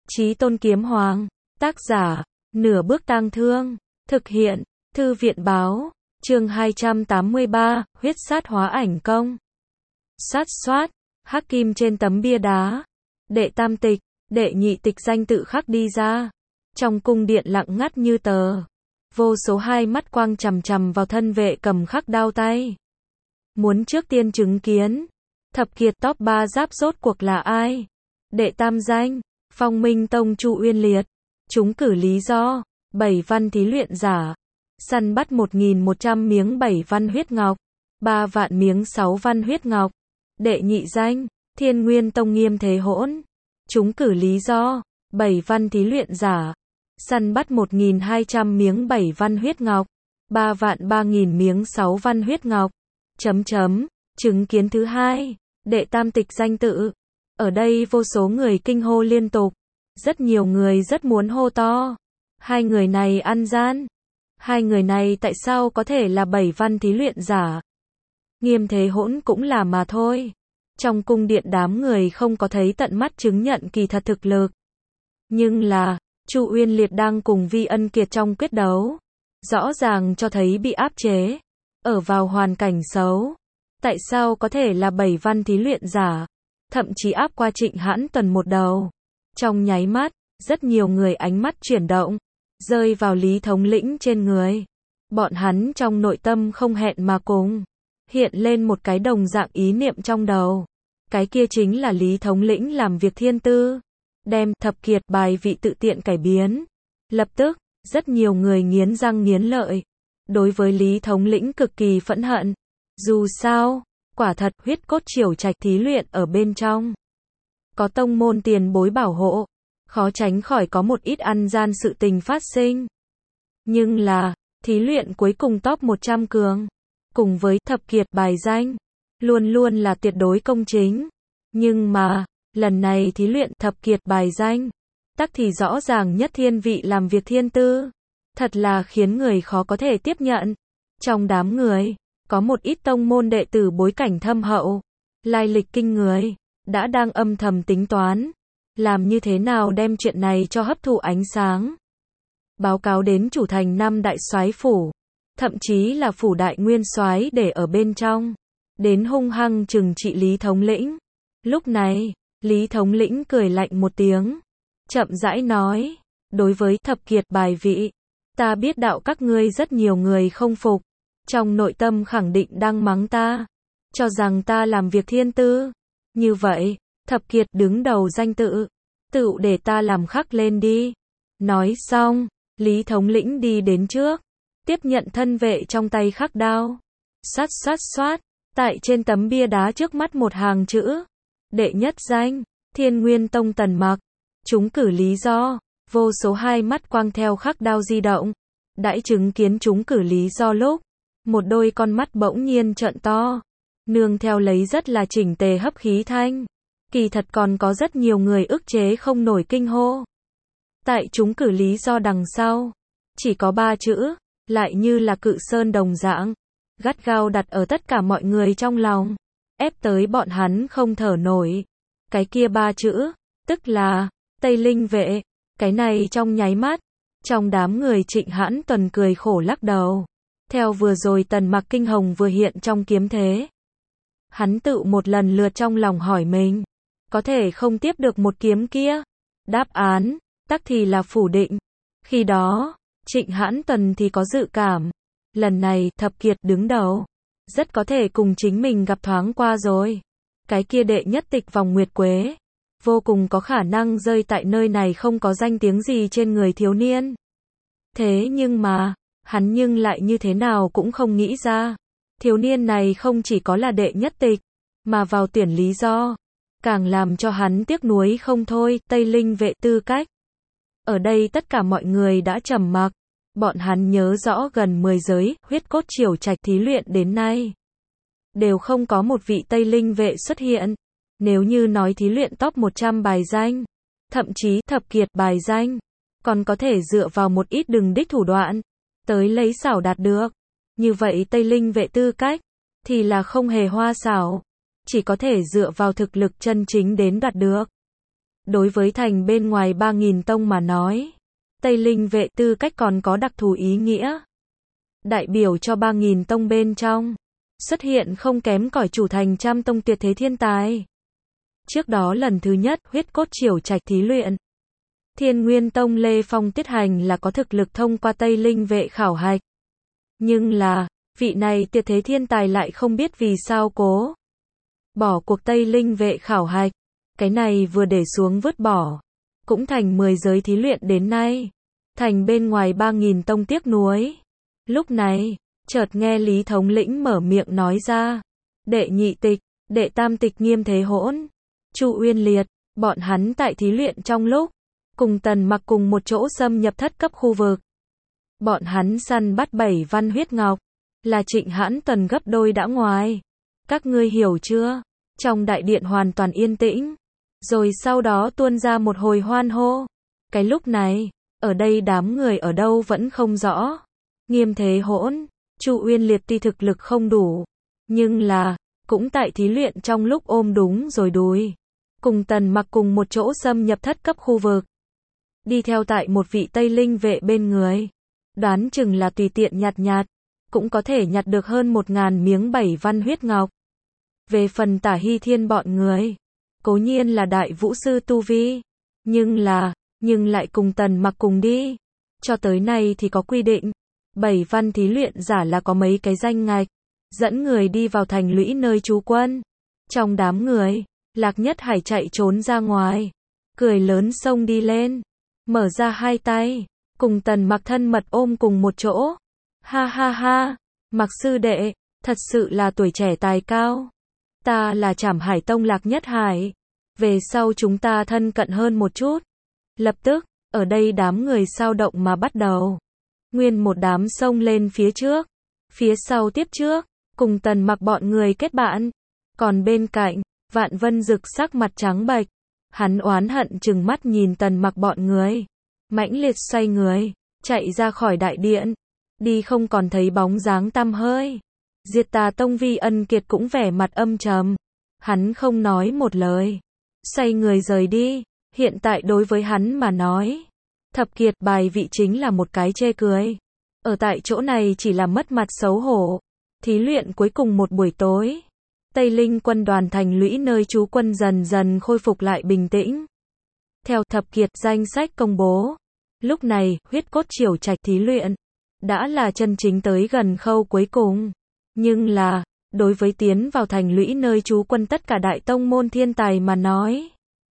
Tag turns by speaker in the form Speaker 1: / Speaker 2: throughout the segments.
Speaker 1: Chí Tôn Kiếm Hoàng. Tác giả, Nửa Bước Tang Thương. Thực hiện, Thư viện Báo. Chương 283, huyết sát hóa ảnh công. Sát xoát, hắc kim trên tấm bia đá. Đệ tam tịch, đệ nhị tịch danh tự khắc đi ra. Trong cung điện lặng ngắt như tờ. Vô số hai mắt quang chằm chằm vào thân vệ cầm khắc đao tay. Muốn trước tiên chứng kiến. Thập kiệt top 3 giáp rốt cuộc là ai? Đệ tam danh, Phong Minh Tông Chu Uyên Liệt. Chúng cử lý do, 7 văn thí luyện giả. Săn bắt 1.100 miếng 7 văn huyết ngọc. 3 vạn miếng 6 văn huyết ngọc. Đệ nhị danh, Thiên Nguyên Tông Nghiêm Thế Hỗn. Chúng cử lý do, 7 văn thí luyện giả. Săn bắt 1.200 miếng 7 văn huyết ngọc. 3 vạn 3.000 miếng 6 văn huyết ngọc. Chứng kiến thứ hai, đệ tam tịch danh tự. Ở đây vô số người kinh hô liên tục. Rất nhiều người rất muốn hô to. Hai người này ăn gian. Hai người này tại sao có thể là 7 văn thí luyện giả? Nghiêm Thế Hỗn cũng là mà thôi. Trong cung điện đám người không có thấy tận mắt chứng nhận kỳ thật thực lực. Nhưng là, Chu Uyên Liệt đang cùng Vi Ân Kiệt trong quyết đấu. Rõ ràng cho thấy bị áp chế. Ở vào hoàn cảnh xấu. Tại sao có thể là 7 văn thí luyện giả? Thậm chí áp qua Trịnh Hãn Tuần một đầu. Trong nháy mắt, rất nhiều người ánh mắt chuyển động. Rơi vào Lý thống lĩnh trên người. Bọn hắn trong nội tâm không hẹn mà cùng. Hiện lên một cái đồng dạng ý niệm trong đầu. Cái kia chính là Lý thống lĩnh làm việc thiên tư. Đem thập kiệt bài vị tự tiện cải biến. Lập tức, rất nhiều người nghiến răng nghiến lợi. Đối với Lý thống lĩnh cực kỳ phẫn hận. Dù sao, quả thật huyết cốt triều trạch thí luyện ở bên trong. Có tông môn tiền bối bảo hộ. Khó tránh khỏi có một ít ăn gian sự tình phát sinh. Nhưng là, thí luyện cuối cùng top 100 cường. Cùng với thập kiệt bài danh. Luôn luôn là tuyệt đối công chính. Nhưng mà, lần này thí luyện thập kiệt bài danh. Tắc thì rõ ràng nhất thiên vị làm việc thiên tư. Thật là khiến người khó có thể tiếp nhận. Trong đám người, có một ít tông môn đệ tử bối cảnh thâm hậu. Lai lịch kinh người. Đã đang âm thầm tính toán. Làm như thế nào đem chuyện này cho hấp thụ ánh sáng. Báo cáo đến chủ thành 5 đại soái phủ. Thậm chí là phủ đại nguyên soái để ở bên trong. Đến hung hăng trừng trị Lý thống lĩnh. Lúc này, Lý thống lĩnh cười lạnh một tiếng. Chậm rãi nói. Đối với thập kiệt bài vị. Ta biết đạo các ngươi rất nhiều người không phục. Trong nội tâm khẳng định đang mắng ta. Cho rằng ta làm việc thiên tư. Như vậy, thập kiệt đứng đầu danh tự. Tự để ta làm khắc lên đi. Nói xong, Lý thống lĩnh đi đến trước. Tiếp nhận thân vệ trong tay khắc đao. Xoát. Tại trên tấm bia đá trước mắt một hàng chữ. Đệ nhất danh, Thiên Nguyên Tông Tần Mặc. Chúng cử lý do. Vô số hai mắt quang theo khắc đao di động. Đãi chứng kiến chúng cử lý do lúc. Một đôi con mắt bỗng nhiên trợn to. Nương theo lấy rất là chỉnh tề hấp khí thanh. Kỳ thật còn có rất nhiều người ức chế không nổi kinh hô. Tại chúng cử lý do đằng sau. Chỉ có 3 chữ. Lại như là cự sơn đồng dạng. Gắt gao đặt ở tất cả mọi người trong lòng. Ép tới bọn hắn không thở nổi. Cái kia 3 chữ. Tức là Tây Linh vệ. Cái này trong nháy mắt. Trong đám người Trịnh Hãn Tuần cười khổ lắc đầu. Theo vừa rồi Tần Mặc kinh hồng vừa hiện trong kiếm thế. Hắn tự một lần lượt trong lòng hỏi mình. Có thể không tiếp được một kiếm kia? Đáp án, tắc thì là phủ định. Khi đó, Trịnh Hãn Tuần thì có dự cảm. Lần này thập kiệt đứng đầu. Rất có thể cùng chính mình gặp thoáng qua rồi. Cái kia đệ nhất tịch vòng nguyệt quế. Vô cùng có khả năng rơi tại nơi này không có danh tiếng gì trên người thiếu niên. Thế nhưng mà, hắn nhưng lại như thế nào cũng không nghĩ ra. Thiếu niên này không chỉ có là đệ nhất tịch, mà vào tuyển lý do. Càng làm cho hắn tiếc nuối không thôi, Tây Linh vệ tư cách. Ở đây tất cả mọi người đã trầm mặc. Bọn hắn nhớ rõ gần 10 giới, huyết cốt triều trạch thí luyện đến nay. Đều không có một vị Tây Linh vệ xuất hiện. Nếu như nói thí luyện top 100 bài danh, thậm chí thập kiệt bài danh, còn có thể dựa vào một ít đường đích thủ đoạn, tới lấy xảo đạt được. Như vậy Tây Linh vệ tư cách, thì là không hề hoa xảo. Chỉ có thể dựa vào thực lực chân chính đến đạt được. Đối với thành bên ngoài 3.000 tông mà nói, Tây Linh vệ tư cách còn có đặc thù ý nghĩa. Đại biểu cho 3.000 tông bên trong, xuất hiện không kém cỏi chủ thành trăm tông tuyệt thế thiên tài. Trước đó lần thứ nhất huyết cốt triều trạch thí luyện, Thiên Nguyên Tông Lê Phong Tiết Hành là có thực lực thông qua Tây Linh vệ khảo hạch. Nhưng là, vị này tuyệt thế thiên tài lại không biết vì sao cố bỏ cuộc Tây Linh vệ khảo hạch. Cái này vừa để xuống vứt bỏ, cũng thành 10 giới thí luyện đến nay. Thành bên ngoài 3.000 tông tiếc nuối. Lúc này, chợt nghe Lý thống lĩnh mở miệng nói ra. Đệ nhị tịch, đệ tam tịch Nghiêm Thế Hỗn, Chu Uyên Liệt, bọn hắn tại thí luyện trong lúc, cùng Tần Mặc cùng một chỗ xâm nhập thất cấp khu vực. Bọn hắn săn bắt 7 văn huyết ngọc, là Trịnh Hãn Tuần gấp đôi đã ngoài. Các ngươi hiểu chưa? Trong đại điện hoàn toàn yên tĩnh. Rồi sau đó tuôn ra một hồi hoan hô. Cái lúc này, ở đây đám người ở đâu vẫn không rõ. Nghiêm Thế Hỗn, Chu Uyên Liệt tuy thực lực không đủ, nhưng là, cũng tại thí luyện trong lúc ôm đúng rồi đùi. Cùng Tần Mặc cùng một chỗ xâm nhập thất cấp khu vực. Đi theo tại một vị Tây Linh vệ bên người. Đoán chừng là tùy tiện nhặt, cũng có thể nhặt được hơn 1.000 miếng 7 văn huyết ngọc. Về phần Tả Hy Thiên bọn người, cố nhiên là đại vũ sư tu vi, nhưng lại cùng Tần Mặc cùng đi. Cho tới nay thì có quy định, 7 văn thí luyện giả là có mấy cái danh ngạch, dẫn người đi vào thành lũy nơi trú quân. Trong đám người, Lạc Nhất Hải chạy trốn ra ngoài, cười lớn xông đi lên, mở ra hai tay, cùng Tần Mặc thân mật ôm cùng một chỗ. Ha ha ha, Mặc sư đệ, thật sự là tuổi trẻ tài cao. Ta là Trảm Hải Tông Lạc Nhất Hải. Về sau chúng ta thân cận hơn một chút. Lập tức, ở đây đám người sao động mà bắt đầu. Nguyên một đám xông lên phía trước, phía sau tiếp trước, cùng Tần Mặc bọn người kết bạn. Còn bên cạnh, Vạn Vân Dực sắc mặt trắng bệch, hắn oán hận trừng mắt nhìn Tần Mặc bọn người, mãnh liệt xoay người, chạy ra khỏi đại điện, đi không còn thấy bóng dáng tăm hơi. Diệt Tà Tông Vi Ân Kiệt cũng vẻ mặt âm trầm, hắn không nói một lời, xoay người rời đi. Hiện tại đối với hắn mà nói, thập kiệt bài vị chính là một cái chê cười. Ở tại chỗ này chỉ là mất mặt xấu hổ. Thí luyện cuối cùng một buổi tối, Tây Linh quân đoàn thành lũy nơi trú quân dần dần khôi phục lại bình tĩnh. Theo thập kiệt danh sách công bố, lúc này huyết cốt triều trạch thí luyện đã là chân chính tới gần khâu cuối cùng. Nhưng là, đối với tiến vào thành lũy nơi trú quân tất cả đại tông môn thiên tài mà nói,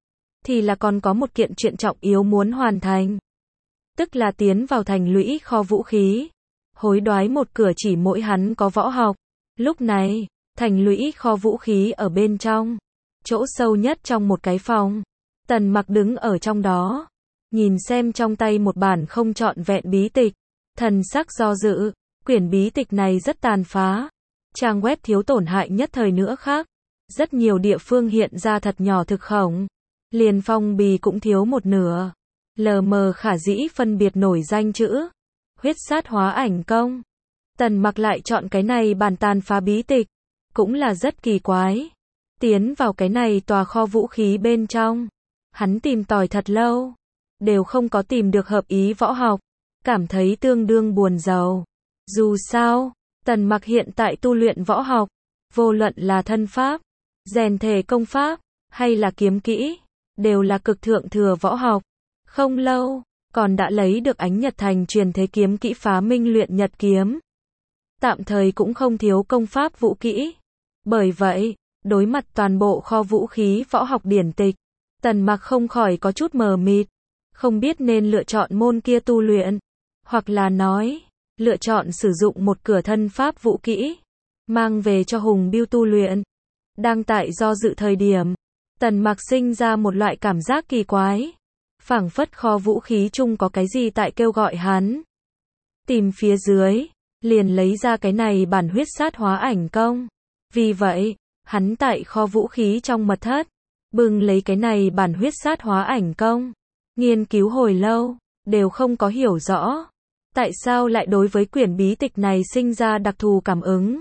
Speaker 1: thì là còn có một kiện chuyện trọng yếu muốn hoàn thành. Tức là tiến vào thành lũy kho vũ khí. Hối đoái một cửa chỉ mỗi hắn có võ học. Lúc này, thành lũy kho vũ khí ở bên trong, chỗ sâu nhất trong một cái phòng. Tần Mặc đứng ở trong đó, nhìn xem trong tay một bản không trọn vẹn bí tịch, thần sắc do dự. Quyển bí tịch này rất tàn phá, trang web thiếu tổn hại nhất thời nữa khác, rất nhiều địa phương hiện ra thật nhỏ thực khổng, liền phong bì cũng thiếu một nửa, lờ mờ khả dĩ phân biệt nổi danh chữ, huyết sát hóa ảnh công. Tần Mặc lại chọn cái này bản tàn phá bí tịch, cũng là rất kỳ quái. Tiến vào cái này tòa kho vũ khí bên trong, hắn tìm tòi thật lâu, đều không có tìm được hợp ý võ học, cảm thấy tương đương buồn rầu. Dù sao, Tần Mặc hiện tại tu luyện võ học, vô luận là thân pháp, rèn thể công pháp, hay là kiếm kỹ, đều là cực thượng thừa võ học. Không lâu, còn đã lấy được Ánh Nhật Thành truyền thế kiếm kỹ Phá Minh Luyện Nhật Kiếm. Tạm thời cũng không thiếu công pháp vũ kỹ. Bởi vậy, đối mặt toàn bộ kho vũ khí võ học điển tịch, Tần Mặc không khỏi có chút mờ mịt, không biết nên lựa chọn môn kia tu luyện, hoặc là nói, lựa chọn sử dụng một cửa thân pháp vũ kỹ, mang về cho Hùng Bưu tu luyện. Đang tại do dự thời điểm, Tần Mặc sinh ra một loại cảm giác kỳ quái, phảng phất kho vũ khí chung có cái gì tại kêu gọi hắn. Tìm phía dưới, liền lấy ra cái này bản huyết sát hóa ảnh công. Vì vậy, hắn tại kho vũ khí trong mật thất, bưng lấy cái này bản huyết sát hóa ảnh công, nghiên cứu hồi lâu, đều không có hiểu rõ tại sao lại đối với quyển bí tịch này sinh ra đặc thù cảm ứng.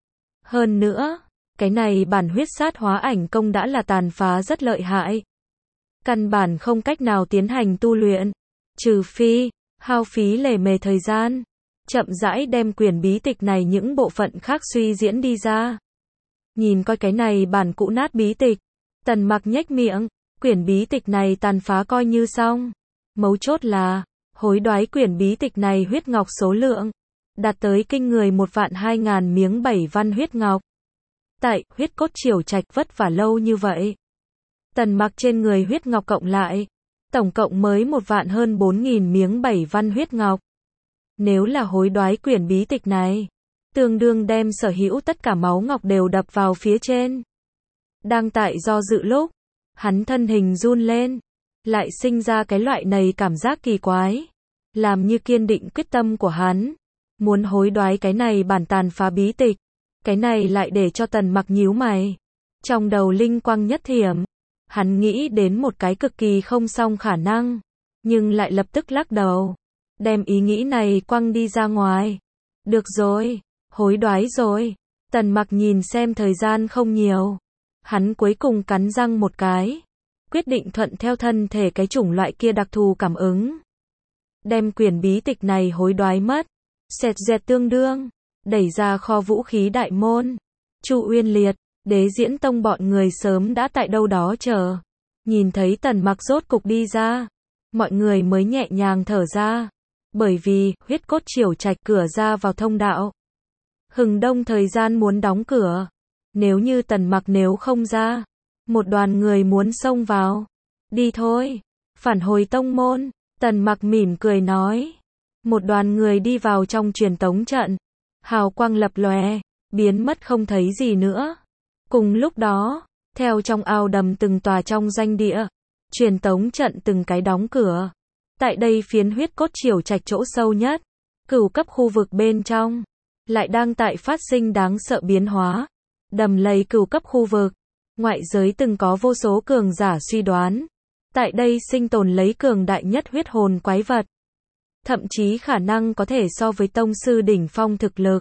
Speaker 1: Hơn nữa, cái này bản huyết sát hóa ảnh công đã là tàn phá rất lợi hại. căn bản không cách nào tiến hành tu luyện, trừ phi hao phí lề mề thời gian, chậm rãi đem quyển bí tịch này những bộ phận khác suy diễn đi ra. Nhìn coi cái này bản cũ nát bí tịch, Tần Mặc nhếch miệng, quyển bí tịch này tàn phá coi như xong. Mấu chốt là, hối đoái quyển bí tịch này huyết ngọc số lượng đạt tới kinh người 1.200.000 miếng 7 văn huyết ngọc. Tại Huyết Cốt Triều Trạch vất vả lâu như vậy, Tần Mặc trên người huyết ngọc cộng lại, tổng cộng mới 1.000.000 hơn 4.000 miếng 7 văn huyết ngọc. Nếu là hối đoái quyển bí tịch này, tương đương đem sở hữu tất cả máu ngọc đều đập vào phía trên. Đang tại do dự lúc, hắn thân hình run lên, lại sinh ra cái loại này cảm giác kỳ quái, làm như kiên định quyết tâm của hắn, muốn hối đoái cái này bản tàn phá bí tịch. Cái này lại để cho Tần Mặc nhíu mày, trong đầu linh quang nhất thiểm, hắn nghĩ đến một cái cực kỳ không xong khả năng, nhưng lại lập tức lắc đầu, đem ý nghĩ này quăng đi ra ngoài. Được rồi, hối đoái rồi. Tần Mặc nhìn xem thời gian không nhiều, hắn cuối cùng cắn răng một cái, quyết định thuận theo thân thể cái chủng loại kia đặc thù cảm ứng, đem quyển bí tịch này hối đoái mất. Xẹt dẹt tương đương, đẩy ra kho vũ khí đại môn. Chu Uyên Liệt, Đế Diễn Tông bọn người sớm đã tại đâu đó chờ. Nhìn thấy Tần Mặc rốt cục đi ra, mọi người mới nhẹ nhàng thở ra, bởi vì Huyết Cốt Triều Trạch cửa ra vào thông đạo Hừng Đông thời gian muốn đóng cửa. Nếu như Tần Mặc nếu không ra, một đoàn người muốn xông vào. Đi thôi, phản hồi tông môn. Tần Mặc mỉm cười nói. Một đoàn người đi vào trong truyền tống trận, hào quang lập lòe, biến mất không thấy gì nữa. Cùng lúc đó, theo trong ao đầm từng tòa trong doanh địa, truyền tống trận từng cái đóng cửa. Tại đây phiến Huyết Cốt Triều Trạch chỗ sâu nhất, cửu cấp khu vực bên trong, lại đang tại phát sinh đáng sợ biến hóa. Đầm lầy cửu cấp khu vực, ngoại giới từng có vô số cường giả suy đoán, tại đây sinh tồn lấy cường đại nhất huyết hồn quái vật, thậm chí khả năng có thể so với tông sư đỉnh phong thực lực.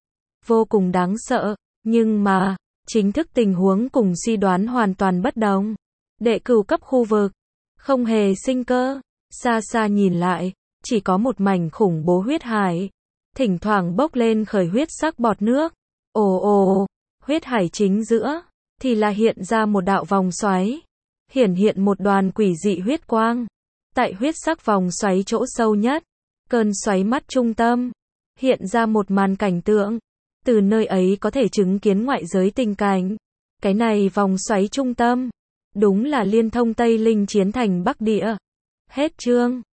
Speaker 1: Vô cùng đáng sợ, nhưng mà, chính thức tình huống cùng suy đoán hoàn toàn bất đồng. Đệ cửu cấp khu vực, không hề sinh cơ, xa xa nhìn lại, chỉ có một mảnh khủng bố huyết hải, thỉnh thoảng bốc lên khởi huyết sắc bọt nước. Ồ ồ, huyết hải chính giữa, thì là hiện ra một đạo vòng xoáy, hiển hiện một đoàn quỷ dị huyết quang. Tại huyết sắc vòng xoáy chỗ sâu nhất, cơn xoáy mắt trung tâm, hiện ra một màn cảnh tượng, từ nơi ấy có thể chứng kiến ngoại giới tình cảnh. Cái này vòng xoáy trung tâm, đúng là liên thông Tây Linh chiến thành Bắc Địa. Hết chương.